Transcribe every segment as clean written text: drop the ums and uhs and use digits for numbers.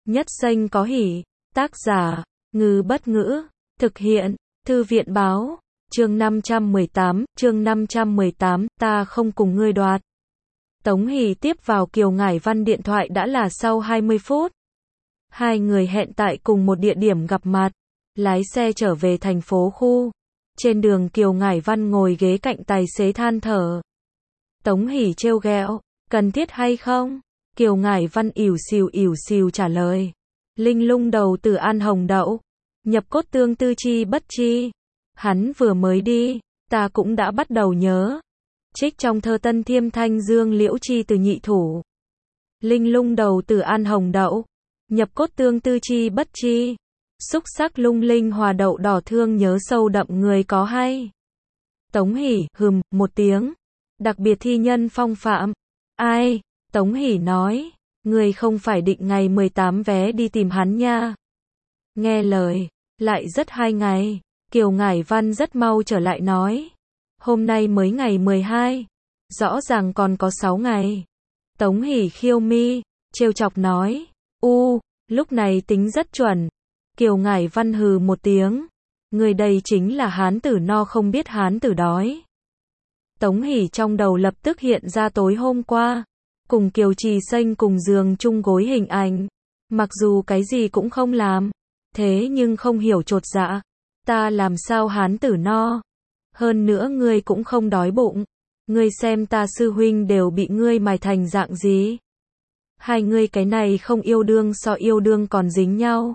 Nhất Xanh có hỉ. Tác giả, Ngư Bất Ngữ. Thực hiện, Thư viện Báo. Chương 518, ta không cùng ngươi đoạt. Tống Hỷ tiếp vào Kiều Ngải Văn điện thoại đã là sau 20 phút. Hai người hẹn tại cùng một địa điểm gặp mặt. Lái xe trở về thành phố khu. Trên đường Kiều Ngải Văn ngồi ghế cạnh tài xế than thở. Tống Hỷ trêu ghẹo, cần thiết hay không? Kiều Ngải Văn ỉu xìu trả lời. Linh lung đầu từ An Hồng Đậu. Nhập cốt tương tư chi bất chi. Hắn vừa mới đi, ta cũng đã bắt đầu nhớ. Trích trong thơ Tân Thiêm Thanh Dương Liễu Chi từ nhị thủ. Linh lung đầu từ An Hồng Đậu. Nhập cốt tương tư chi bất chi. Xúc sắc lung linh hòa đậu đỏ thương nhớ sâu đậm người có hay. Tống Hỷ, một tiếng. Đặc biệt thi nhân phong phạm. Ai? Tống Hỷ nói. Người không phải định ngày 18 vé đi tìm hắn nha. Nghe lời. Lại rất 2 ngày. Kiều Ngải Văn rất mau trở lại nói. Hôm nay mới ngày 12. Rõ ràng còn có 6 ngày. Tống Hỷ khiêu mi. Trêu chọc nói. Lúc này tính rất chuẩn. Kiều Ngải Văn hừ một tiếng. Người đây chính là hán tử no không biết hán tử đói. Tống Hỷ trong đầu lập tức hiện ra tối hôm qua. Cùng Kiều Trì Xanh cùng giường chung gối hình ảnh. Mặc dù cái gì cũng không làm. Thế nhưng không hiểu chột dạ. Ta làm sao hán tử no. Hơn nữa ngươi cũng không đói bụng. Ngươi xem ta sư huynh đều bị ngươi mài thành dạng gì. Hai ngươi cái này không yêu đương so yêu đương còn dính nhau.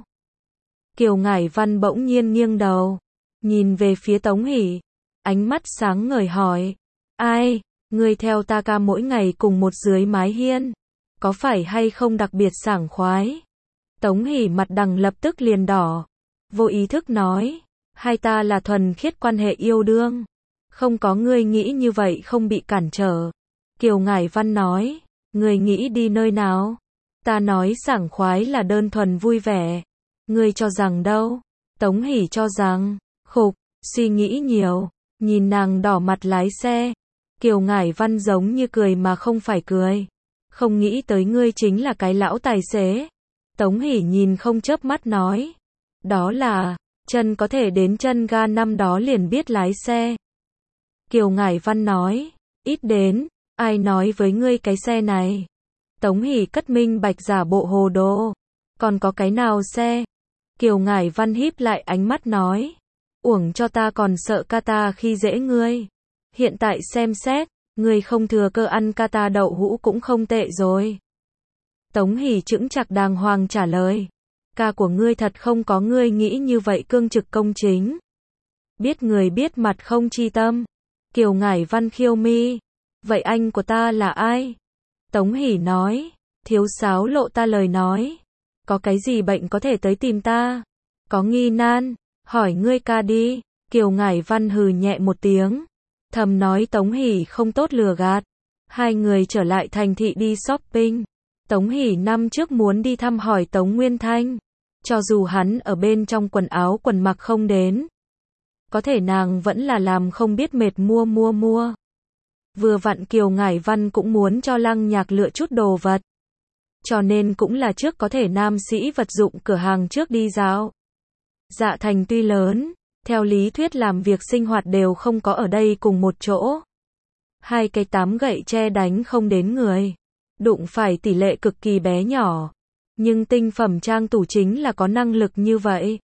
Kiều Ngải Văn bỗng nhiên nghiêng đầu. Nhìn về phía Tống Hỷ. Ánh mắt sáng ngời hỏi. Ai? Ngươi theo ta ca mỗi ngày cùng một dưới mái hiên. Có phải hay không đặc biệt sảng khoái? Tống Hỷ mặt đằng lập tức liền đỏ. Vô ý thức nói. Hai ta là thuần khiết quan hệ yêu đương. Không có ngươi nghĩ như vậy không bị cản trở. Kiều Ngải Văn nói. Ngươi nghĩ đi nơi nào? Ta nói sảng khoái là đơn thuần vui vẻ. Ngươi cho rằng đâu? Tống Hỷ cho rằng. Suy nghĩ nhiều. Nhìn nàng đỏ mặt lái xe. Kiều Ngải Văn giống như cười mà không phải cười. Không nghĩ tới ngươi chính là cái lão tài xế. Tống Hỷ nhìn không chớp mắt nói. Đó là, chân có thể đến chân ga năm đó liền biết lái xe. Kiều Ngải Văn nói. Ít đến, ai nói với ngươi cái xe này? Tống Hỷ cất minh bạch giả bộ hồ đồ. Còn có cái nào xe? Kiều Ngải Văn híp lại ánh mắt nói. Uổng cho ta còn sợ ca ta khi dễ ngươi. Hiện tại xem xét, ngươi không thừa cơ ăn ca ta đậu hũ cũng không tệ rồi. Tống Hỷ chững chạc đàng hoàng trả lời. Ca của ngươi thật không có ngươi nghĩ như vậy cương trực công chính. Biết người biết mặt không chi tâm. Kiều Ngải Văn khiêu mi. Vậy anh của ta là ai? Tống Hỷ nói. Thiếu sáo lộ ta lời nói. Có cái gì bệnh có thể tới tìm ta? Có nghi nan? Hỏi ngươi ca đi. Kiều Ngải Văn hừ nhẹ một tiếng. Thầm nói Tống Hỷ không tốt lừa gạt. Hai người trở lại thành thị đi shopping. Tống Hỷ năm trước muốn đi thăm hỏi Tống Nguyên Thanh. Cho dù hắn ở bên trong quần áo quần mặc không đến. Có thể nàng vẫn là làm không biết mệt mua. Vừa vặn Kiều Ngải Văn cũng muốn cho Lăng Nhạc lựa chút đồ vật. Cho nên cũng là trước có thể nam sĩ vật dụng cửa hàng trước đi dạo. Dạ thành tuy lớn, theo lý thuyết làm việc sinh hoạt đều không có ở đây cùng một chỗ. Hai cái 8 gậy tre đánh không đến người. Đụng phải tỷ lệ cực kỳ bé nhỏ. Nhưng tinh phẩm trang tủ chính là có năng lực như vậy.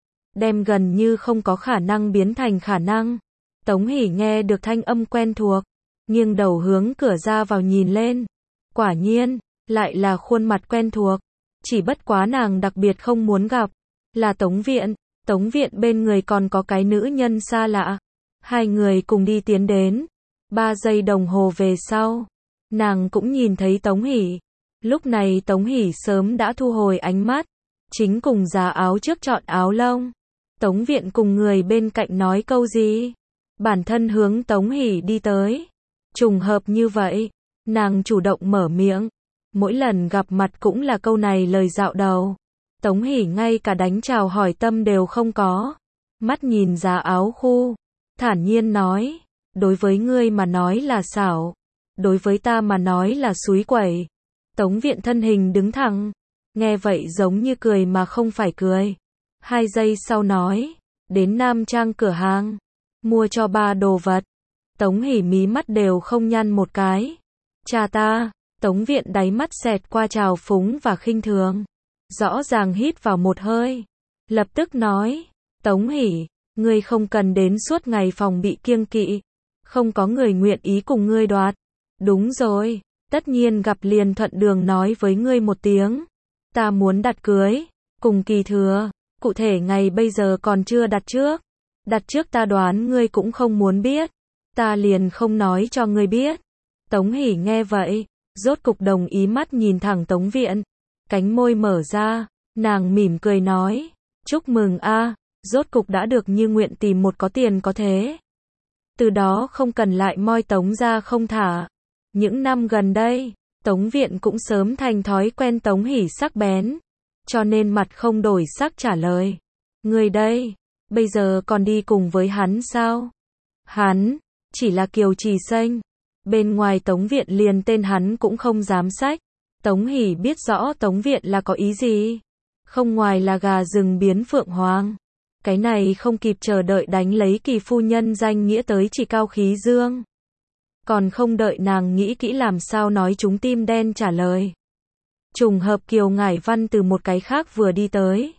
Đem gần như không có khả năng biến thành khả năng. Tống Hỷ nghe được thanh âm quen thuộc. Nghiêng đầu hướng cửa ra vào nhìn lên. Quả nhiên, lại là khuôn mặt quen thuộc. Chỉ bất quá nàng đặc biệt không muốn gặp. Là Tống Viện. Tống Viện bên người còn có cái nữ nhân xa lạ. Hai người cùng đi tiến đến. 3 giây đồng hồ về sau. Nàng cũng nhìn thấy Tống Hỷ. Lúc này Tống Hỷ sớm đã thu hồi ánh mắt. Chính cùng giá áo trước chọn áo lông. Tống Viện cùng người bên cạnh nói câu gì. Bản thân hướng Tống Hỷ đi tới. Trùng hợp như vậy. Nàng chủ động mở miệng. Mỗi lần gặp mặt cũng là câu này lời dạo đầu. Tống Hỷ ngay cả đánh chào hỏi tâm đều không có. Mắt nhìn giá áo khu. Thản nhiên nói. Đối với ngươi mà nói là xảo. Đối với ta mà nói là xúi quẩy. Tống Viện thân hình đứng thẳng. Nghe vậy giống như cười mà không phải cười. 2 giây sau nói, đến Nam Trang cửa hàng, mua cho ba đồ vật. Tống Hỷ mí mắt đều không nhăn một cái. Cha ta, Tống Viện đáy mắt xẹt qua trào phúng và khinh thường. Rõ ràng hít vào một hơi. Lập tức nói, Tống Hỷ, ngươi không cần đến suốt ngày phòng bị kiêng kỵ. Không có người nguyện ý cùng ngươi đoạt. Đúng rồi, tất nhiên gặp liền thuận đường nói với ngươi một tiếng. Ta muốn đặt cưới, cùng Kỳ Thừa, cụ thể ngày bây giờ còn chưa đặt trước. Đặt trước ta đoán ngươi cũng không muốn biết. Ta liền không nói cho ngươi biết. Tống Hỷ nghe vậy, rốt cục đồng ý, mắt nhìn thẳng Tống Viện. Cánh môi mở ra, nàng mỉm cười nói, chúc mừng a, rốt cục đã được như nguyện tìm một có tiền có thế. Từ đó không cần lại moi Tống ra không thả. Những năm gần đây, Tống Viện cũng sớm thành thói quen Tống Hỷ sắc bén, cho nên mặt không đổi sắc trả lời. Người đây, bây giờ còn đi cùng với hắn sao? Hắn, chỉ là Kiều Trì Xanh. Bên ngoài Tống Viện liền tên hắn cũng không dám xách. Tống Hỷ biết rõ Tống Viện là có ý gì. Không ngoài là gà rừng biến phượng hoàng. Cái này không kịp chờ đợi đánh lấy Kỳ phu nhân danh nghĩa tới chỉ cao khí dương. Còn không đợi nàng nghĩ kỹ làm sao nói trúng tim đen trả lời. Trùng hợp Kiều Ngải Văn từ một cái khác vừa đi tới.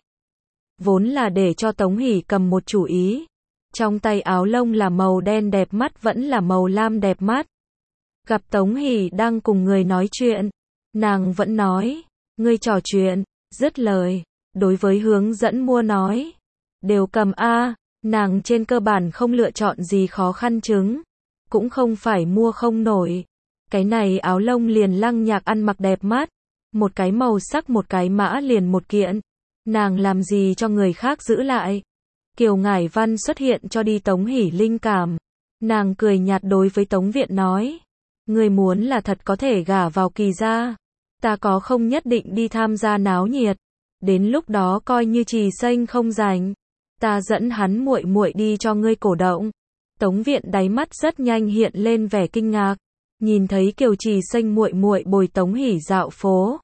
Vốn là để cho Tống Hỷ cầm một chủ ý. Trong tay áo lông là màu đen đẹp mắt vẫn là màu lam đẹp mắt. Gặp Tống Hỷ đang cùng người nói chuyện. Nàng vẫn nói, ngươi trò chuyện, dứt lời. Đối với hướng dẫn mua nói, đều cầm a, nàng trên cơ bản không lựa chọn gì khó khăn chứng. Cũng không phải mua không nổi. Cái này áo lông liền Lăng Nhạc ăn mặc đẹp mắt. Một cái màu sắc một cái mã liền một kiện. Nàng làm gì cho người khác giữ lại. Kiều Ngải Văn xuất hiện cho đi Tống Hỷ linh cảm. Nàng cười nhạt đối với Tống Viện nói. Người muốn là thật có thể gả vào Kỳ gia. Ta có không nhất định đi tham gia náo nhiệt. Đến lúc đó coi như Trì Xanh không rảnh. Ta dẫn hắn muội muội đi cho ngươi cổ động. Tống Viện đáy mắt rất nhanh hiện lên vẻ kinh ngạc. Nhìn thấy Kiều Trì Xanh muội muội bồi Tống Hỷ dạo phố.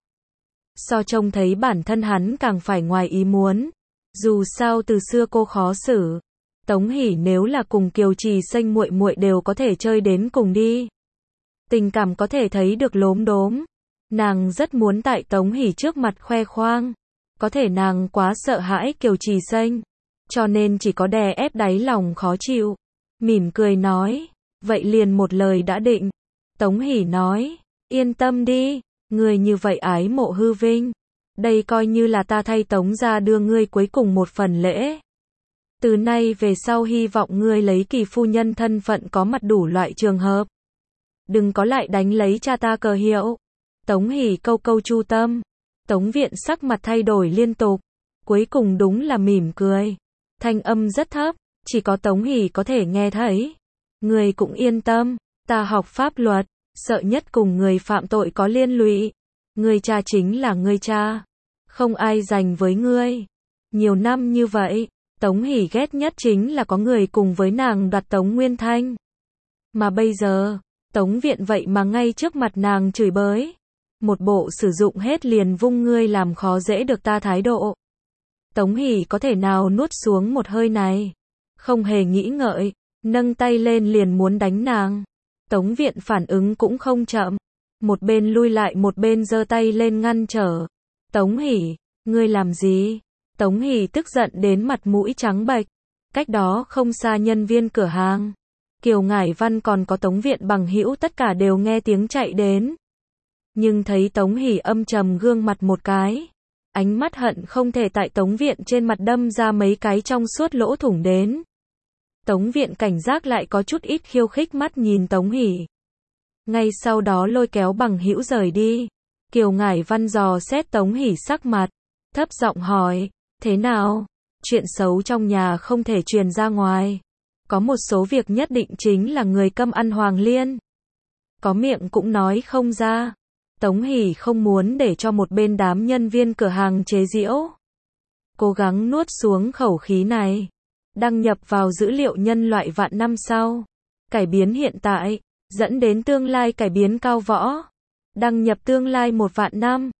So trông thấy bản thân hắn càng phải ngoài ý muốn. Dù sao từ xưa cô khó xử. Tống Hỷ nếu là cùng Kiều Trì Xanh muội muội đều có thể chơi đến cùng đi. Tình cảm có thể thấy được lốm đốm. Nàng rất muốn tại Tống Hỷ trước mặt khoe khoang. Có thể nàng quá sợ hãi Kiều Trì Xanh. Cho nên chỉ có đè ép đáy lòng khó chịu. Mỉm cười nói. Vậy liền một lời đã định. Tống Hỷ nói. Yên tâm đi. Người như vậy ái mộ hư vinh. Đây coi như là ta thay Tống ra đưa ngươi cuối cùng một phần lễ. Từ nay về sau hy vọng ngươi lấy Kỳ phu nhân thân phận có mặt đủ loại trường hợp. Đừng có lại đánh lấy cha ta cờ hiệu. Tống Hỷ câu câu chu tâm. Tống Viện sắc mặt thay đổi liên tục. Cuối cùng đúng là mỉm cười. Thanh âm rất thấp, chỉ có Tống Hỷ có thể nghe thấy. Ngươi cũng yên tâm, ta học pháp luật, sợ nhất cùng người phạm tội có liên lụy. Ngươi cha chính là ngươi cha. Không ai giành với ngươi. Nhiều năm như vậy, Tống Hỷ ghét nhất chính là có người cùng với nàng đoạt Tống Nguyên Thanh. Mà bây giờ, Tống Viện vậy mà ngay trước mặt nàng chửi bới. Một bộ sử dụng hết liền vung ngươi làm khó dễ được ta thái độ. Tống Hỷ có thể nào nuốt xuống một hơi này. Không hề nghĩ ngợi, nâng tay lên liền muốn đánh nàng. Tống Viện phản ứng cũng không chậm. Một bên lui lại một bên giơ tay lên ngăn trở. Tống Hỷ, ngươi làm gì? Tống Hỷ tức giận đến mặt mũi trắng bệch. Cách đó không xa nhân viên cửa hàng. Kiều Ngải Văn còn có Tống Viện bằng hữu tất cả đều nghe tiếng chạy đến. Nhưng thấy Tống Hỷ âm trầm gương mặt một cái. Ánh mắt hận không thể tại Tống Viện trên mặt đâm ra mấy cái trong suốt lỗ thủng đến. Tống Viện cảnh giác lại có chút ít khiêu khích mắt nhìn Tống Hỷ. Ngay sau đó lôi kéo bằng hữu rời đi. Kiều Ngải Văn dò xét Tống Hỷ sắc mặt. Thấp giọng hỏi, thế nào? Chuyện xấu trong nhà không thể truyền ra ngoài. Có một số việc nhất định chính là người câm ăn hoàng liên. Có miệng cũng nói không ra. Tống Hỷ không muốn để cho một bên đám nhân viên cửa hàng chế giễu. Cố gắng nuốt xuống khẩu khí này. Đăng nhập vào dữ liệu nhân loại vạn năm sau. Cải biến hiện tại, dẫn đến tương lai cải biến cao võ. Đăng nhập tương lai 1 vạn năm.